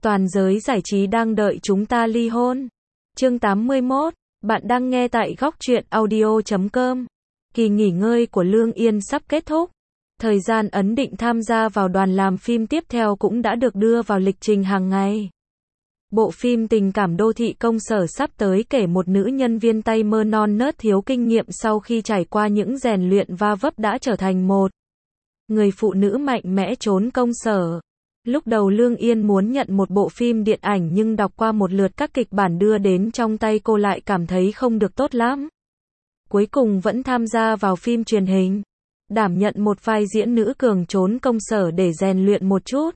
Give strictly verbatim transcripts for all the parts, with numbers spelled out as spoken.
Toàn giới giải trí đang đợi chúng ta ly hôn. Chương tám mươi mốt, bạn đang nghe tại góc truyện audio chấm com. Kỳ nghỉ ngơi của Lương Yên sắp kết thúc. Thời gian ấn định tham gia vào đoàn làm phim tiếp theo cũng đã được đưa vào lịch trình hàng ngày. Bộ phim tình cảm đô thị công sở sắp tới kể một nữ nhân viên tay mơ non nớt thiếu kinh nghiệm sau khi trải qua những rèn luyện va vấp đã trở thành một người phụ nữ mạnh mẽ trốn công sở. Lúc đầu Lương Yên muốn nhận một bộ phim điện ảnh nhưng đọc qua một lượt các kịch bản đưa đến trong tay cô lại cảm thấy không được tốt lắm. Cuối cùng vẫn tham gia vào phim truyền hình, đảm nhận một vai diễn nữ cường trốn công sở để rèn luyện một chút.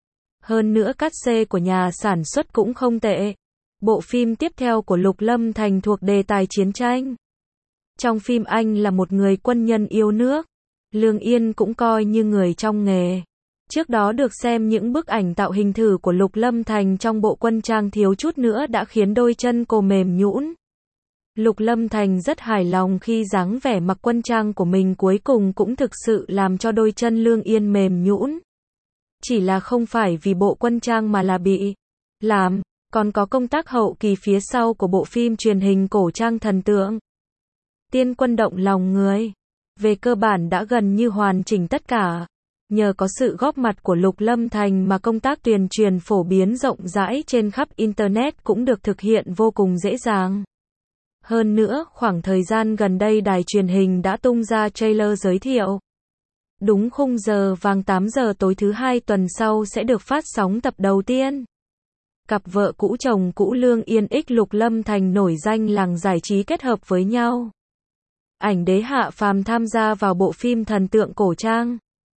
Hơn nữa cát xê của nhà sản xuất cũng không tệ. Bộ phim tiếp theo của Lục Lâm Thành thuộc đề tài chiến tranh. Trong phim anh là một người quân nhân yêu nước. Lương Yên cũng coi như người trong nghề. Trước đó được xem những bức ảnh tạo hình thử của Lục Lâm Thành trong bộ quân trang thiếu chút nữa đã khiến đôi chân cô mềm nhũn. Lục Lâm Thành rất hài lòng khi dáng vẻ mặc quân trang của mình cuối cùng cũng thực sự làm cho đôi chân Lương Yên mềm nhũn. Chỉ là không phải vì bộ quân trang mà là bị làm, còn có công tác hậu kỳ phía sau của bộ phim truyền hình cổ trang thần tượng. Tiên quân động lòng người. Về cơ bản đã gần như hoàn chỉnh tất cả. Nhờ có sự góp mặt của Lục Lâm Thành mà công tác tuyên truyền phổ biến rộng rãi trên khắp Internet cũng được thực hiện vô cùng dễ dàng. Hơn nữa, khoảng thời gian gần đây đài truyền hình đã tung ra trailer giới thiệu. Đúng khung giờ vàng tám giờ tối thứ hai tuần sau sẽ được phát sóng tập đầu tiên. Cặp vợ cũ chồng cũ Lương Yên x Lục Lâm Thành nổi danh làng giải trí kết hợp với nhau. Ảnh đế hạ phàm tham gia vào bộ phim thần tượng cổ trang.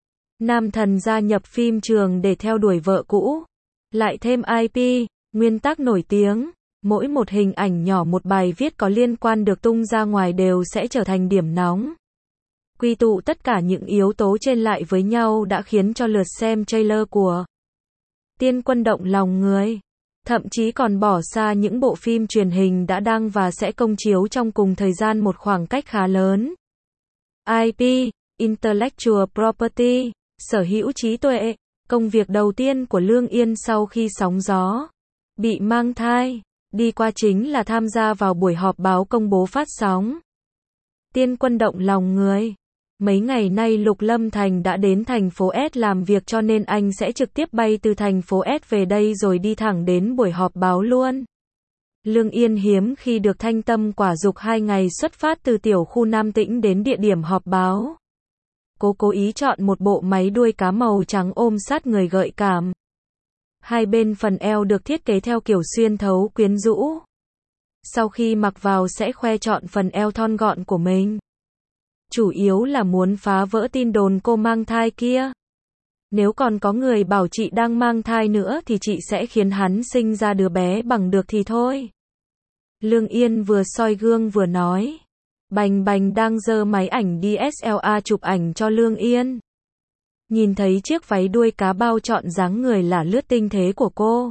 Nam thần gia nhập phim trường để theo đuổi vợ cũ. Lại thêm i pê, nguyên tác nổi tiếng. Mỗi một hình ảnh nhỏ một bài viết có liên quan được tung ra ngoài đều sẽ trở thành điểm nóng. Quy tụ tất cả những yếu tố trên lại với nhau đã khiến cho lượt xem trailer của Tiên quân động lòng người. Thậm chí còn bỏ xa những bộ phim truyền hình đã đăng và sẽ công chiếu trong cùng thời gian một khoảng cách khá lớn. i pê, Intellectual Property, sở hữu trí tuệ, công việc đầu tiên của Lương Yên sau khi sóng gió, bị mang thai, đi qua chính là tham gia vào buổi họp báo công bố phát sóng Tiên quân động lòng người. Mấy ngày nay Lục Lâm Thành đã đến thành phố S làm việc cho nên anh sẽ trực tiếp bay từ thành phố S về đây rồi đi thẳng đến buổi họp báo luôn. Lương Yên hiếm khi được thanh tâm quả dục hai ngày xuất phát từ tiểu khu Nam Tĩnh đến địa điểm họp báo. Cô cố ý chọn một bộ máy đuôi cá màu trắng ôm sát người gợi cảm. Hai bên phần eo được thiết kế theo kiểu xuyên thấu quyến rũ. Sau khi mặc vào sẽ khoe trọn phần eo thon gọn của mình. Chủ yếu là muốn phá vỡ tin đồn cô mang thai kia. Nếu còn có người bảo chị đang mang thai nữa thì chị sẽ khiến hắn sinh ra đứa bé bằng được thì thôi. Lương Yên vừa soi gương vừa nói. Bành Bành đang giơ máy ảnh đê ét lờ rờ chụp ảnh cho Lương Yên. Nhìn thấy chiếc váy đuôi cá bao trọn dáng người là lướt tinh thế của cô.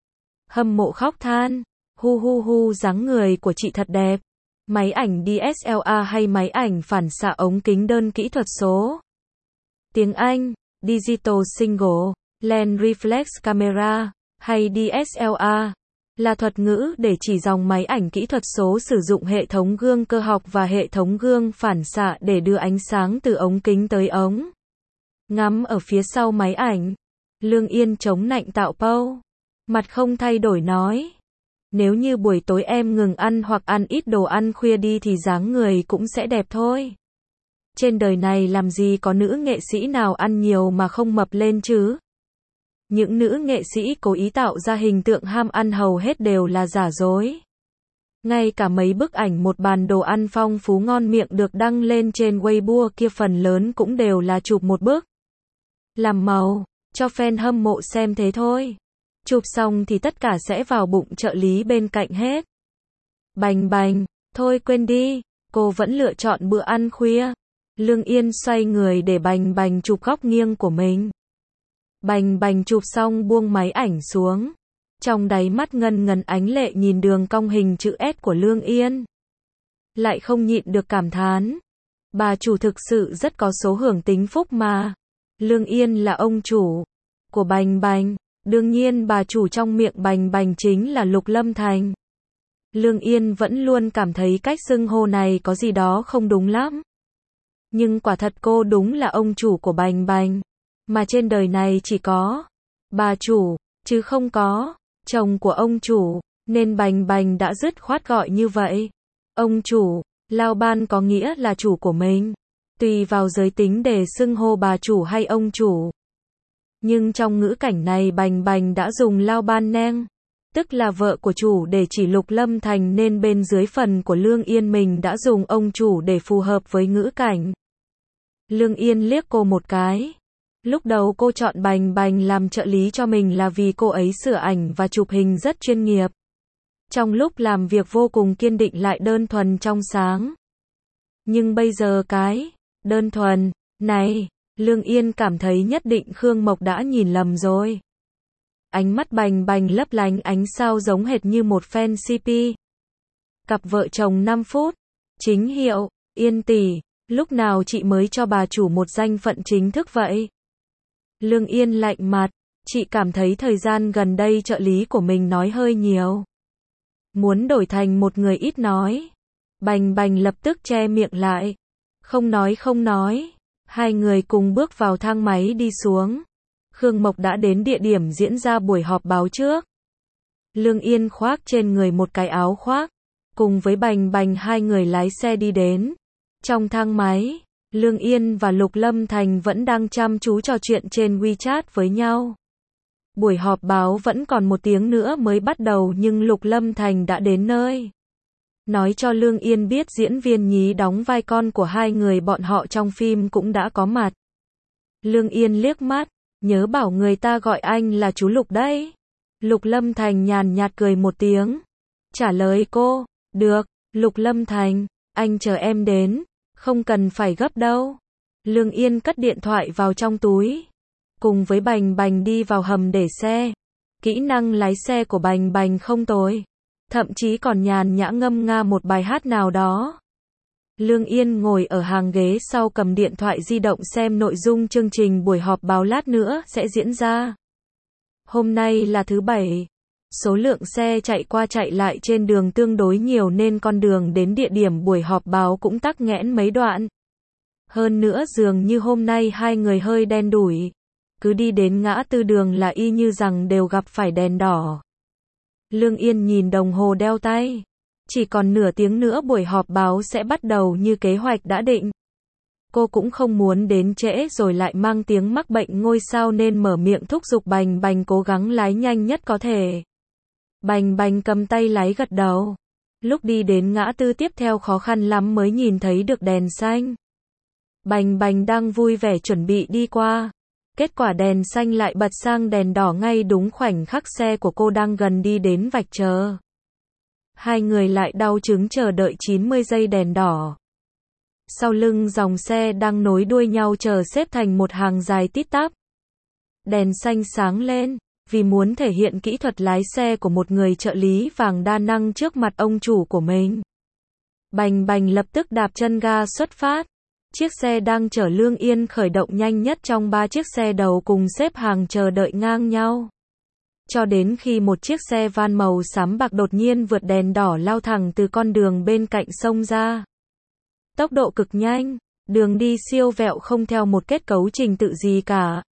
Hâm mộ khóc than. Hu hu hu dáng người của chị thật đẹp. Máy ảnh đê ét lờ rờ hay máy ảnh phản xạ ống kính đơn kỹ thuật số. Tiếng Anh, Digital Single, Lens Reflex Camera, hay đê ét lờ rờ, là thuật ngữ để chỉ dòng máy ảnh kỹ thuật số sử dụng hệ thống gương cơ học và hệ thống gương phản xạ để đưa ánh sáng từ ống kính tới ống ngắm ở phía sau máy ảnh. Lương Yên chống nạnh tạo pose, mặt không thay đổi nói. Nếu như buổi tối em ngừng ăn hoặc ăn ít đồ ăn khuya đi thì dáng người cũng sẽ đẹp thôi. Trên đời này làm gì có nữ nghệ sĩ nào ăn nhiều mà không mập lên chứ? Những nữ nghệ sĩ cố ý tạo ra hình tượng ham ăn hầu hết đều là giả dối. Ngay cả mấy bức ảnh một bàn đồ ăn phong phú ngon miệng được đăng lên trên Weibo kia phần lớn cũng đều là chụp một bức làm màu, cho fan hâm mộ xem thế thôi. Chụp xong thì tất cả sẽ vào bụng trợ lý bên cạnh hết. Bành Bành, thôi quên đi, cô vẫn lựa chọn bữa ăn khuya. Lương Yên xoay người để Bành Bành chụp góc nghiêng của mình. Bành Bành chụp xong buông máy ảnh xuống. Trong đáy mắt ngân ngấn ánh lệ nhìn đường cong hình chữ S của Lương Yên. Lại không nhịn được cảm thán. Bà chủ thực sự rất có số hưởng tính phúc mà. Lương Yên là ông chủ của Bành Bành. Đương nhiên bà chủ trong miệng Bành Bành chính là Lục Lâm Thành. Lương Yên vẫn luôn cảm thấy cách xưng hô này có gì đó không đúng lắm. Nhưng quả thật cô đúng là ông chủ của Bành Bành. Mà trên đời này chỉ có bà chủ, chứ không có chồng của ông chủ, nên Bành Bành đã dứt khoát gọi như vậy. Ông chủ, Lao Ban có nghĩa là chủ của mình. Tùy vào giới tính để xưng hô bà chủ hay ông chủ. Nhưng trong ngữ cảnh này Bành Bành đã dùng Lao Ban neng, tức là vợ của chủ để chỉ Lục Lâm Thành, nên bên dưới phần của Lương Yên mình đã dùng ông chủ để phù hợp với ngữ cảnh. Lương Yên liếc cô một cái. Lúc đầu cô chọn Bành Bành làm trợ lý cho mình là vì cô ấy sửa ảnh và chụp hình rất chuyên nghiệp. Trong lúc làm việc vô cùng kiên định lại đơn thuần trong sáng. Nhưng bây giờ cái đơn thuần này, Lương Yên cảm thấy nhất định Khương Mộc đã nhìn lầm rồi. Ánh mắt Bành Bành lấp lánh ánh sao giống hệt như một fan xê pê. Cặp vợ chồng năm phút. Chính hiệu, Yên tỷ, lúc nào chị mới cho bà chủ một danh phận chính thức vậy? Lương Yên lạnh mặt, chị cảm thấy thời gian gần đây trợ lý của mình nói hơi nhiều. Muốn đổi thành một người ít nói. Bành Bành lập tức che miệng lại. Không nói không nói. Hai người cùng bước vào thang máy đi xuống. Khương Mộc đã đến địa điểm diễn ra buổi họp báo trước. Lương Yên khoác trên người một cái áo khoác. Cùng với Bành Bành hai người lái xe đi đến. Trong thang máy, Lương Yên và Lục Lâm Thành vẫn đang chăm chú trò chuyện trên WeChat với nhau. Buổi họp báo vẫn còn một tiếng nữa mới bắt đầu nhưng Lục Lâm Thành đã đến nơi. Nói cho Lương Yên biết diễn viên nhí đóng vai con của hai người bọn họ trong phim cũng đã có mặt. Lương Yên liếc mắt, nhớ bảo người ta gọi anh là chú Lục đấy. Lục Lâm Thành nhàn nhạt cười một tiếng. Trả lời cô, được, Lục Lâm Thành, anh chờ em đến, không cần phải gấp đâu. Lương Yên cất điện thoại vào trong túi. Cùng với Bành Bành đi vào hầm để xe. Kỹ năng lái xe của Bành Bành không tồi. Thậm chí còn nhàn nhã ngâm nga một bài hát nào đó. Lương Yên ngồi ở hàng ghế sau cầm điện thoại di động xem nội dung chương trình buổi họp báo lát nữa sẽ diễn ra. Hôm nay là thứ bảy. Số lượng xe chạy qua chạy lại trên đường tương đối nhiều nên con đường đến địa điểm buổi họp báo cũng tắc nghẽn mấy đoạn. Hơn nữa dường như hôm nay hai người hơi đen đủi. Cứ đi đến ngã tư đường là y như rằng đều gặp phải đèn đỏ. Lương Yên nhìn đồng hồ đeo tay. Chỉ còn nửa tiếng nữa buổi họp báo sẽ bắt đầu như kế hoạch đã định. Cô cũng không muốn đến trễ rồi lại mang tiếng mắc bệnh ngôi sao nên mở miệng thúc giục Bành Bành cố gắng lái nhanh nhất có thể. Bành Bành cầm tay lái gật đầu. Lúc đi đến ngã tư tiếp theo khó khăn lắm mới nhìn thấy được đèn xanh. Bành Bành đang vui vẻ chuẩn bị đi qua. Kết quả đèn xanh lại bật sang đèn đỏ ngay đúng khoảnh khắc xe của cô đang gần đi đến vạch chờ. Hai người lại đau chứng chờ đợi chín mươi giây đèn đỏ. Sau lưng dòng xe đang nối đuôi nhau chờ xếp thành một hàng dài tít tắp. Đèn xanh sáng lên, vì muốn thể hiện kỹ thuật lái xe của một người trợ lý vàng đa năng trước mặt ông chủ của mình. Bành Bành lập tức đạp chân ga xuất phát. Chiếc xe đang chở Lương Yên khởi động nhanh nhất trong ba chiếc xe đầu cùng xếp hàng chờ đợi ngang nhau. Cho đến khi một chiếc xe van màu xám bạc đột nhiên vượt đèn đỏ lao thẳng từ con đường bên cạnh sông ra. Tốc độ cực nhanh, đường đi siêu vẹo không theo một kết cấu trình tự gì cả.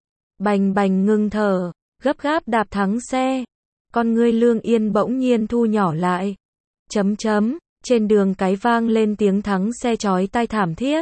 Bành Bành ngừng thở, gấp gáp đạp thắng xe. Con ngươi Lương Yên bỗng nhiên thu nhỏ lại. Chấm chấm. Trên đường cái vang lên tiếng thắng xe chói tai thảm thiết.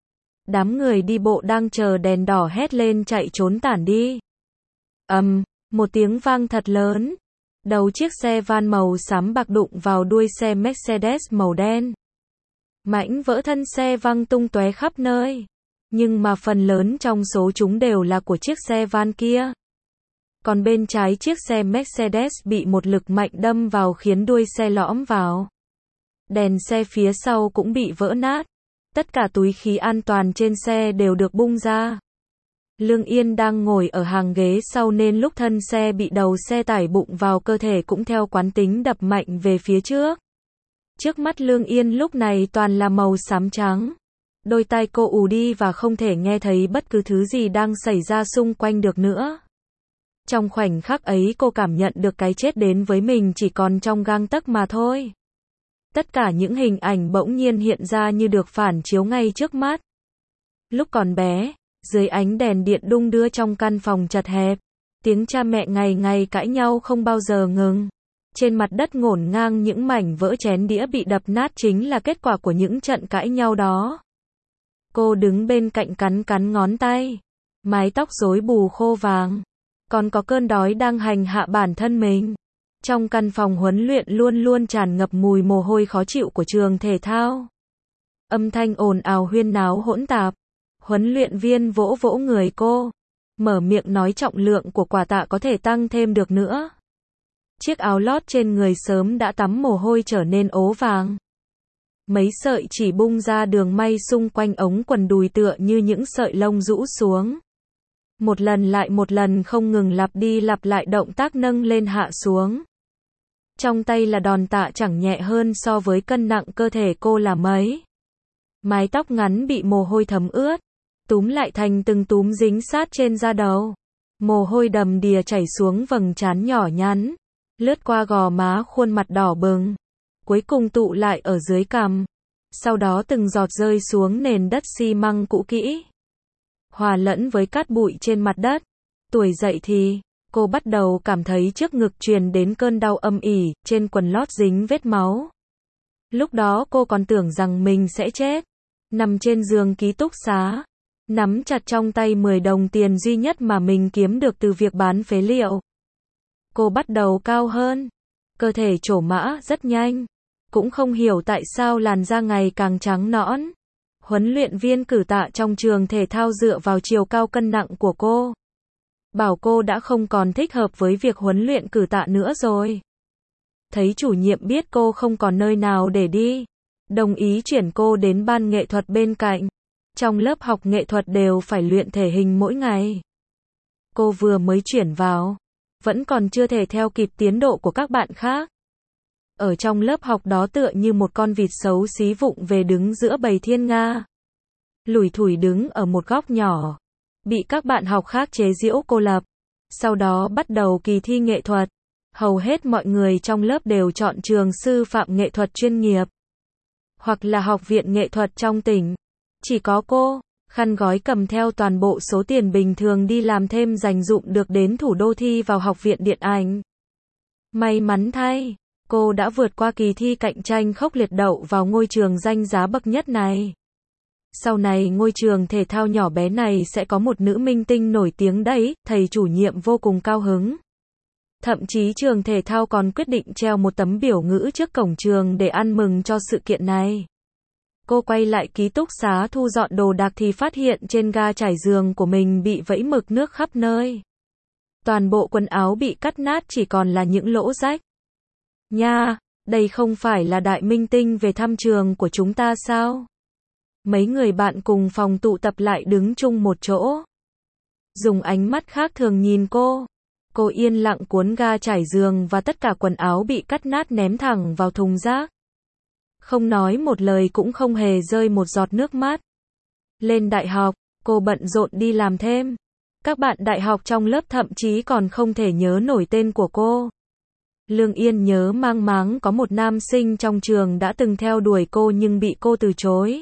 Đám người đi bộ đang chờ đèn đỏ hét lên chạy trốn tản đi. Ầm, um, một tiếng vang thật lớn. Đầu chiếc xe van màu xám bạc đụng vào đuôi xe Mercedes màu đen. Mảnh vỡ thân xe văng tung tóe khắp nơi. Nhưng mà phần lớn trong số chúng đều là của chiếc xe van kia. Còn bên trái chiếc xe Mercedes bị một lực mạnh đâm vào khiến đuôi xe lõm vào. Đèn xe phía sau cũng bị vỡ nát. Tất cả túi khí an toàn trên xe đều được bung ra. Lương Yên đang ngồi ở hàng ghế sau nên lúc thân xe bị đầu xe tải bụng vào cơ thể cũng theo quán tính đập mạnh về phía trước. Trước mắt Lương Yên lúc này toàn là màu xám trắng. Đôi tai cô ù đi và không thể nghe thấy bất cứ thứ gì đang xảy ra xung quanh được nữa. Trong khoảnh khắc ấy cô cảm nhận được cái chết đến với mình chỉ còn trong gang tấc mà thôi. Tất cả những hình ảnh bỗng nhiên hiện ra như được phản chiếu ngay trước mắt. Lúc còn bé, dưới ánh đèn điện đung đưa trong căn phòng chật hẹp, tiếng cha mẹ ngày ngày cãi nhau không bao giờ ngừng. Trên mặt đất ngổn ngang những mảnh vỡ chén đĩa bị đập nát chính là kết quả của những trận cãi nhau đó. Cô đứng bên cạnh cắn cắn ngón tay, mái tóc rối bù khô vàng. Còn có cơn đói đang hành hạ bản thân mình. Trong căn phòng huấn luyện luôn luôn tràn ngập mùi mồ hôi khó chịu của trường thể thao. Âm thanh ồn ào huyên náo hỗn tạp. Huấn luyện viên vỗ vỗ người cô, mở miệng nói trọng lượng của quả tạ có thể tăng thêm được nữa. Chiếc áo lót trên người sớm đã tắm mồ hôi trở nên ố vàng. Mấy sợi chỉ bung ra đường may xung quanh ống quần đùi tựa như những sợi lông rũ xuống. Một lần lại một lần không ngừng lặp đi lặp lại động tác nâng lên hạ xuống. Trong tay là đòn tạ chẳng nhẹ hơn so với cân nặng cơ thể cô là mấy. Mái tóc ngắn bị mồ hôi thấm ướt, túm lại thành từng túm dính sát trên da đầu. Mồ hôi đầm đìa chảy xuống vầng trán nhỏ nhắn, lướt qua gò má khuôn mặt đỏ bừng, cuối cùng tụ lại ở dưới cằm. Sau đó từng giọt rơi xuống nền đất xi măng cũ kỹ, hòa lẫn với cát bụi trên mặt đất. Tuổi dậy thì, cô bắt đầu cảm thấy trước ngực truyền đến cơn đau âm ỉ, trên quần lót dính vết máu. Lúc đó cô còn tưởng rằng mình sẽ chết. Nằm trên giường ký túc xá, nắm chặt trong tay mười đồng tiền duy nhất mà mình kiếm được từ việc bán phế liệu. Cô bắt đầu cao hơn, cơ thể trổ mã rất nhanh, cũng không hiểu tại sao làn da ngày càng trắng nõn. Huấn luyện viên cử tạ trong trường thể thao dựa vào chiều cao cân nặng của cô, bảo cô đã không còn thích hợp với việc huấn luyện cử tạ nữa rồi. Thấy chủ nhiệm biết cô không còn nơi nào để đi, đồng ý chuyển cô đến ban nghệ thuật bên cạnh. Trong lớp học nghệ thuật đều phải luyện thể hình mỗi ngày. Cô vừa mới chuyển vào, vẫn còn chưa thể theo kịp tiến độ của các bạn khác. Ở trong lớp học đó tựa như một con vịt xấu xí vụng về đứng giữa bầy thiên nga. Lủi thủi đứng ở một góc nhỏ, bị các bạn học khác chế giễu cô lập. Sau đó bắt đầu kỳ thi nghệ thuật. Hầu hết mọi người trong lớp đều chọn trường sư phạm nghệ thuật chuyên nghiệp, hoặc là học viện nghệ thuật trong tỉnh. Chỉ có cô, khăn gói cầm theo toàn bộ số tiền bình thường đi làm thêm dành dụm được đến thủ đô thi vào học viện điện ảnh. May mắn thay, cô đã vượt qua kỳ thi cạnh tranh khốc liệt đậu vào ngôi trường danh giá bậc nhất này. Sau này ngôi trường thể thao nhỏ bé này sẽ có một nữ minh tinh nổi tiếng đấy, thầy chủ nhiệm vô cùng cao hứng. Thậm chí trường thể thao còn quyết định treo một tấm biểu ngữ trước cổng trường để ăn mừng cho sự kiện này. Cô quay lại ký túc xá thu dọn đồ đạc thì phát hiện trên ga trải giường của mình bị vẫy mực nước khắp nơi. Toàn bộ quần áo bị cắt nát chỉ còn là những lỗ rách. Nha, đây không phải là đại minh tinh về thăm trường của chúng ta sao? Mấy người bạn cùng phòng tụ tập lại đứng chung một chỗ, dùng ánh mắt khác thường nhìn cô. Cô yên lặng cuốn ga trải giường và tất cả quần áo bị cắt nát ném thẳng vào thùng rác. Không nói một lời cũng không hề rơi một giọt nước mắt. Lên đại học, cô bận rộn đi làm thêm. Các bạn đại học trong lớp thậm chí còn không thể nhớ nổi tên của cô. Lương Yên nhớ mang máng có một nam sinh trong trường đã từng theo đuổi cô nhưng bị cô từ chối.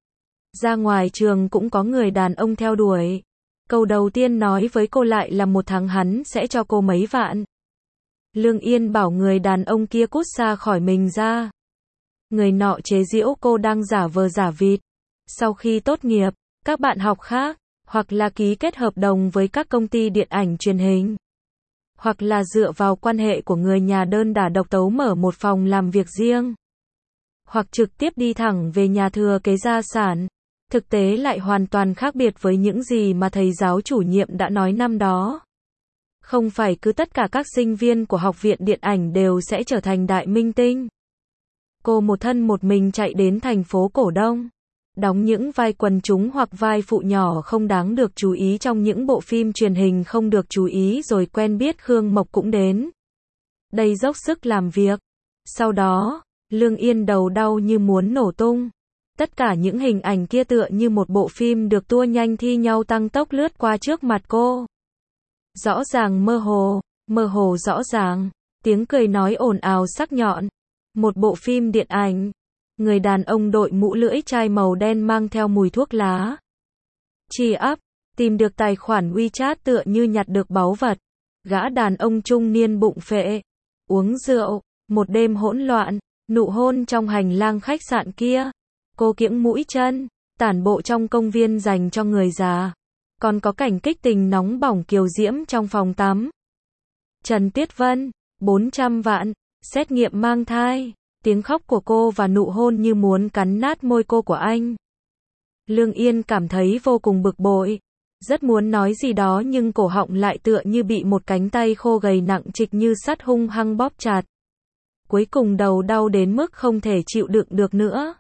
Ra ngoài trường cũng có người đàn ông theo đuổi. Câu đầu tiên nói với cô lại là một tháng hắn sẽ cho cô mấy vạn. Lương Yên bảo người đàn ông kia cút xa khỏi mình ra. Người nọ chế giễu cô đang giả vờ giả vịt. Sau khi tốt nghiệp, các bạn học khác, hoặc là ký kết hợp đồng với các công ty điện ảnh truyền hình, hoặc là dựa vào quan hệ của người nhà đơn đả độc tấu mở một phòng làm việc riêng, hoặc trực tiếp đi thẳng về nhà thừa kế gia sản. Thực tế lại hoàn toàn khác biệt với những gì mà thầy giáo chủ nhiệm đã nói năm đó. Không phải cứ tất cả các sinh viên của học viện điện ảnh đều sẽ trở thành đại minh tinh. Cô một thân một mình chạy đến thành phố Cổ Đông, đóng những vai quần chúng hoặc vai phụ nhỏ không đáng được chú ý trong những bộ phim truyền hình không được chú ý rồi quen biết Khương Mộc cũng đến đây dốc sức làm việc. Sau đó, Lương Yên đầu đau như muốn nổ tung. Tất cả những hình ảnh kia tựa như một bộ phim được tua nhanh thi nhau tăng tốc lướt qua trước mặt cô. Rõ ràng mơ hồ, mơ hồ rõ ràng. Tiếng cười nói ồn ào sắc nhọn. Một bộ phim điện ảnh. Người đàn ông đội mũ lưỡi chai màu đen mang theo mùi thuốc lá. Chi ắp, tìm được tài khoản WeChat tựa như nhặt được báu vật. Gã đàn ông trung niên bụng phệ. Uống rượu, một đêm hỗn loạn, nụ hôn trong hành lang khách sạn kia. Cô kiễng mũi chân, tản bộ trong công viên dành cho người già. Còn có cảnh kích tình nóng bỏng kiều diễm trong phòng tắm. Trần Tuyết Vân, bốn trăm vạn, xét nghiệm mang thai. Tiếng khóc của cô và nụ hôn như muốn cắn nát môi cô của anh. Lương Yên cảm thấy vô cùng bực bội. Rất muốn nói gì đó nhưng cổ họng lại tựa như bị một cánh tay khô gầy nặng trịch như sắt hung hăng bóp chặt. Cuối cùng đầu đau đến mức không thể chịu đựng được nữa.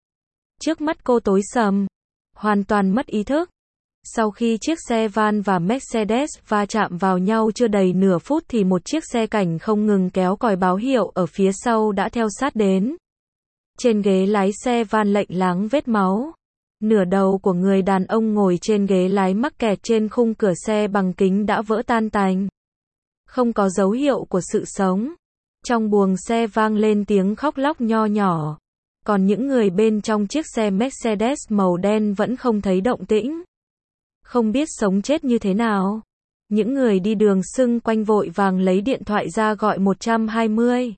Trước mắt cô tối sầm, hoàn toàn mất ý thức. Sau khi chiếc xe van và Mercedes va chạm vào nhau chưa đầy nửa phút thì một chiếc xe cảnh không ngừng kéo còi báo hiệu ở phía sau đã theo sát đến. Trên ghế lái xe van lệnh láng vết máu. Nửa đầu của người đàn ông ngồi trên ghế lái mắc kẹt trên khung cửa xe bằng kính đã vỡ tan tành. Không có dấu hiệu của sự sống. Trong buồng xe vang lên tiếng khóc lóc nho nhỏ. Còn những người bên trong chiếc xe Mercedes màu đen vẫn không thấy động tĩnh. Không biết sống chết như thế nào. Những người đi đường xung quanh vội vàng lấy điện thoại ra gọi một hai không.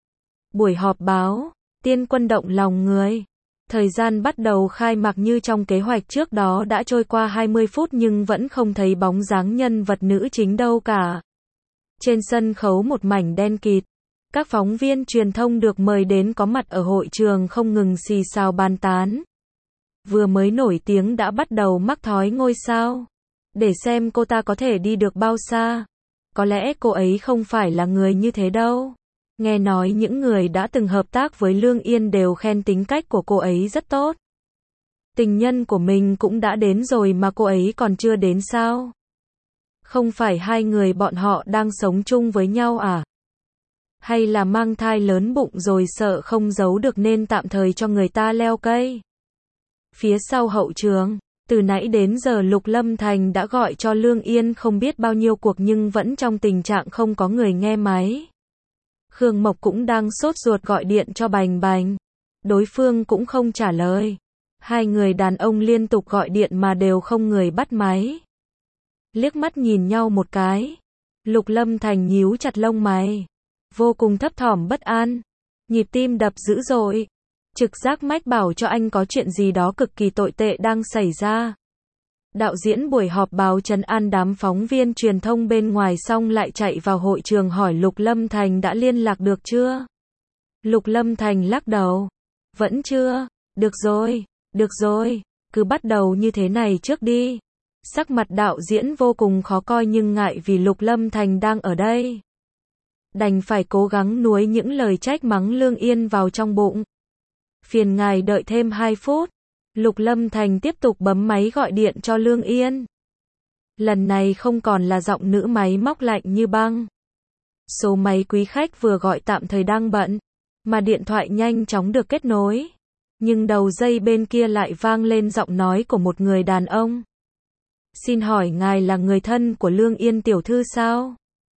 Buổi họp báo, tiên quân động lòng người. Thời gian bắt đầu khai mạc như trong kế hoạch trước đó đã trôi qua hai mươi phút nhưng vẫn không thấy bóng dáng nhân vật nữ chính đâu cả. Trên sân khấu một mảnh đen kịt. Các phóng viên truyền thông được mời đến có mặt ở hội trường không ngừng xì xào bàn tán. Vừa mới nổi tiếng đã bắt đầu mắc thói ngôi sao. Để xem cô ta có thể đi được bao xa. Có lẽ cô ấy không phải là người như thế đâu. Nghe nói những người đã từng hợp tác với Lương Yên đều khen tính cách của cô ấy rất tốt. Tình nhân của mình cũng đã đến rồi mà cô ấy còn chưa đến sao? Không phải hai người bọn họ đang sống chung với nhau à? Hay là mang thai lớn bụng rồi sợ không giấu được nên tạm thời cho người ta leo cây? Phía sau hậu trường, từ nãy đến giờ Lục Lâm Thành đã gọi cho Lương Yên không biết bao nhiêu cuộc nhưng vẫn trong tình trạng không có người nghe máy. Khương Mộc cũng đang sốt ruột gọi điện cho Bành Bành. Đối phương cũng không trả lời. Hai người đàn ông liên tục gọi điện mà đều không người bắt máy. Liếc mắt nhìn nhau một cái. Lục Lâm Thành nhíu chặt lông mày. Vô cùng thấp thỏm bất an. Nhịp tim đập dữ dội. Trực giác mách bảo cho anh có chuyện gì đó cực kỳ tồi tệ đang xảy ra. Đạo diễn buổi họp báo trấn an đám phóng viên truyền thông bên ngoài xong lại chạy vào hội trường hỏi Lục Lâm Thành đã liên lạc được chưa? Lục Lâm Thành lắc đầu. Vẫn chưa. Được rồi, được rồi, cứ bắt đầu như thế này trước đi. Sắc mặt đạo diễn vô cùng khó coi nhưng ngại vì Lục Lâm Thành đang ở đây. Đành phải cố gắng nuối những lời trách mắng Lương Yên vào trong bụng. Phiền ngài đợi thêm hai phút. Lục Lâm Thành tiếp tục bấm máy gọi điện cho Lương Yên. Lần này không còn là giọng nữ máy móc lạnh như băng. Số máy quý khách vừa gọi tạm thời đang bận, mà điện thoại nhanh chóng được kết nối. Nhưng đầu dây bên kia lại vang lên giọng nói của một người đàn ông. Xin hỏi ngài là người thân của Lương Yên tiểu thư sao?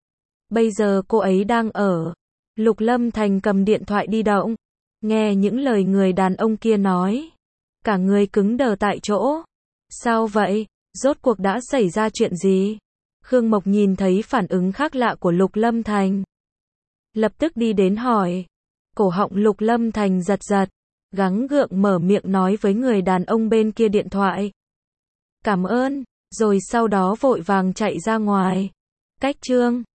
Bây giờ cô ấy đang ở. Lục Lâm Thành cầm điện thoại di động. Nghe những lời người đàn ông kia nói. Cả người cứng đờ tại chỗ. Sao vậy? Rốt cuộc đã xảy ra chuyện gì? Khương Mộc nhìn thấy phản ứng khác lạ của Lục Lâm Thành. Lập tức đi đến hỏi. Cổ họng Lục Lâm Thành giật giật. Gắng gượng mở miệng nói với người đàn ông bên kia điện thoại. Cảm ơn. Rồi sau đó vội vàng chạy ra ngoài. Cách chương